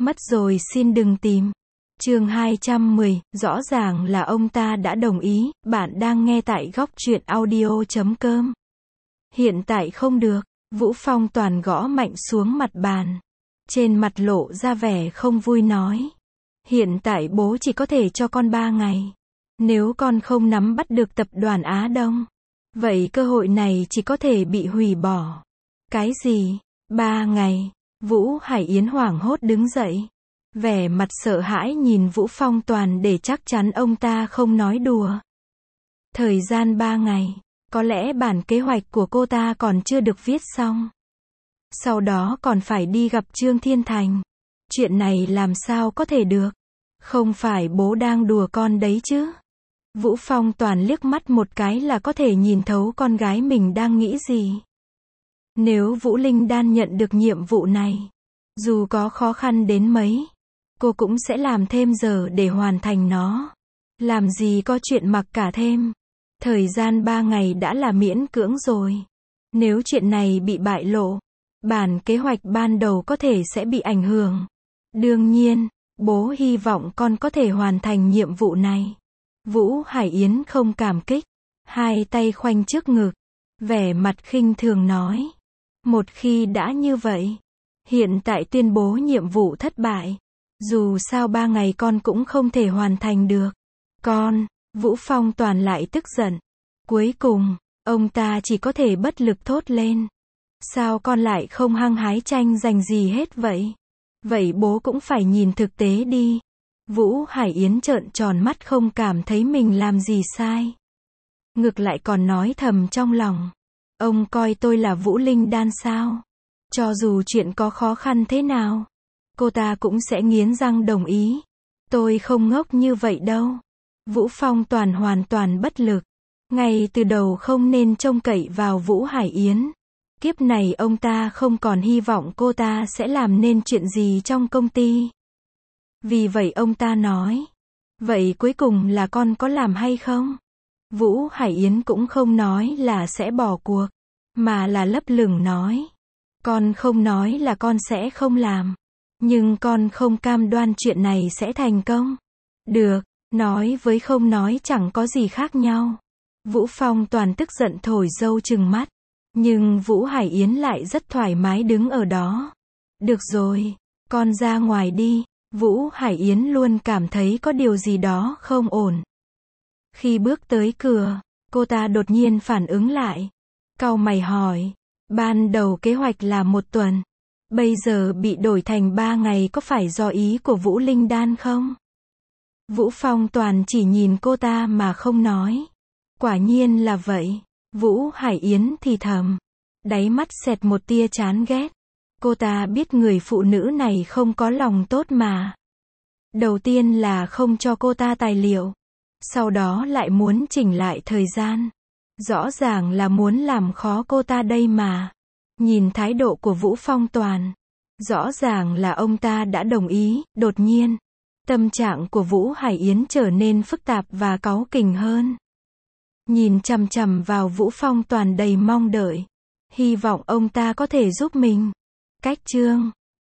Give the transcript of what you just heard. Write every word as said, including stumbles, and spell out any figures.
Mất rồi xin đừng tìm. Chương hai trăm mười, rõ ràng là ông ta đã đồng ý, bạn đang nghe tại góc truyện audio chấm com. Hiện tại không được, Vũ Phong Toàn gõ mạnh xuống mặt bàn. Trên mặt lộ ra vẻ không vui nói. Hiện tại bố chỉ có thể cho con ba ngày. Nếu con không nắm bắt được tập đoàn Á Đông, vậy cơ hội này chỉ có thể bị hủy bỏ. Cái gì? Ba ngày? Vũ Hải Yến hoảng hốt đứng dậy. Vẻ mặt sợ hãi nhìn Vũ Phong Toàn để chắc chắn ông ta không nói đùa. Thời gian ba ngày, có lẽ bản kế hoạch của cô ta còn chưa được viết xong. Sau đó còn phải đi gặp Trương Thiên Thành. Chuyện này làm sao có thể được? Không phải bố đang đùa con đấy chứ? Vũ Phong Toàn liếc mắt một cái là có thể nhìn thấu con gái mình đang nghĩ gì. Nếu Vũ Linh Đan nhận được nhiệm vụ này, dù có khó khăn đến mấy, cô cũng sẽ làm thêm giờ để hoàn thành nó. Làm gì có chuyện mặc cả thêm. Thời gian ba ngày đã là miễn cưỡng rồi. Nếu chuyện này bị bại lộ, bản kế hoạch ban đầu có thể sẽ bị ảnh hưởng. Đương nhiên, bố hy vọng con có thể hoàn thành nhiệm vụ này. Vũ Hải Yến không cảm kích, hai tay khoanh trước ngực, vẻ mặt khinh thường nói. Một khi đã như vậy, hiện tại tuyên bố nhiệm vụ thất bại. Dù sao ba ngày con cũng không thể hoàn thành được. Con, Vũ Phong Toàn lại tức giận. Cuối cùng, ông ta chỉ có thể bất lực thốt lên. Sao con lại không hăng hái tranh giành gì hết vậy? Vậy bố cũng phải nhìn thực tế đi. Vũ Hải Yến trợn tròn mắt không cảm thấy mình làm gì sai. Ngược lại còn nói thầm trong lòng. Ông coi tôi là Vũ Linh Đan sao? Cho dù chuyện có khó khăn thế nào, cô ta cũng sẽ nghiến răng đồng ý. Tôi không ngốc như vậy đâu. Vũ Phong Toàn hoàn toàn bất lực. Ngay từ đầu không nên trông cậy vào Vũ Hải Yến. Kiếp này ông ta không còn hy vọng cô ta sẽ làm nên chuyện gì trong công ty. Vì vậy ông ta nói. Vậy cuối cùng là con có làm hay không? Vũ Hải Yến cũng không nói là sẽ bỏ cuộc, mà là lấp lửng nói. Con không nói là con sẽ không làm. Nhưng con không cam đoan chuyện này sẽ thành công. Được, nói với không nói chẳng có gì khác nhau. Vũ Phong Toàn tức giận thổi dâu trừng mắt. Nhưng Vũ Hải Yến lại rất thoải mái đứng ở đó. Được rồi, con ra ngoài đi. Vũ Hải Yến luôn cảm thấy có điều gì đó không ổn. Khi bước tới cửa, cô ta đột nhiên phản ứng lại. Cau mày hỏi. Ban đầu kế hoạch là một tuần. Bây giờ bị đổi thành ba ngày có phải do ý của Vũ Linh Đan không? Vũ Phong Toàn chỉ nhìn cô ta mà không nói. Quả nhiên là vậy. Vũ Hải Yến thì thầm. Đáy mắt xẹt một tia chán ghét. Cô ta biết người phụ nữ này không có lòng tốt mà. Đầu tiên là không cho cô ta tài liệu. Sau đó lại muốn chỉnh lại thời gian. Rõ ràng là muốn làm khó cô ta đây mà. Nhìn thái độ của Vũ Phong Toàn, rõ ràng là ông ta đã đồng ý. Đột nhiên, tâm trạng của Vũ Hải Yến trở nên phức tạp và cáu kỉnh hơn. Nhìn chằm chằm vào Vũ Phong Toàn đầy mong đợi. Hy vọng ông ta có thể giúp mình. Cách chương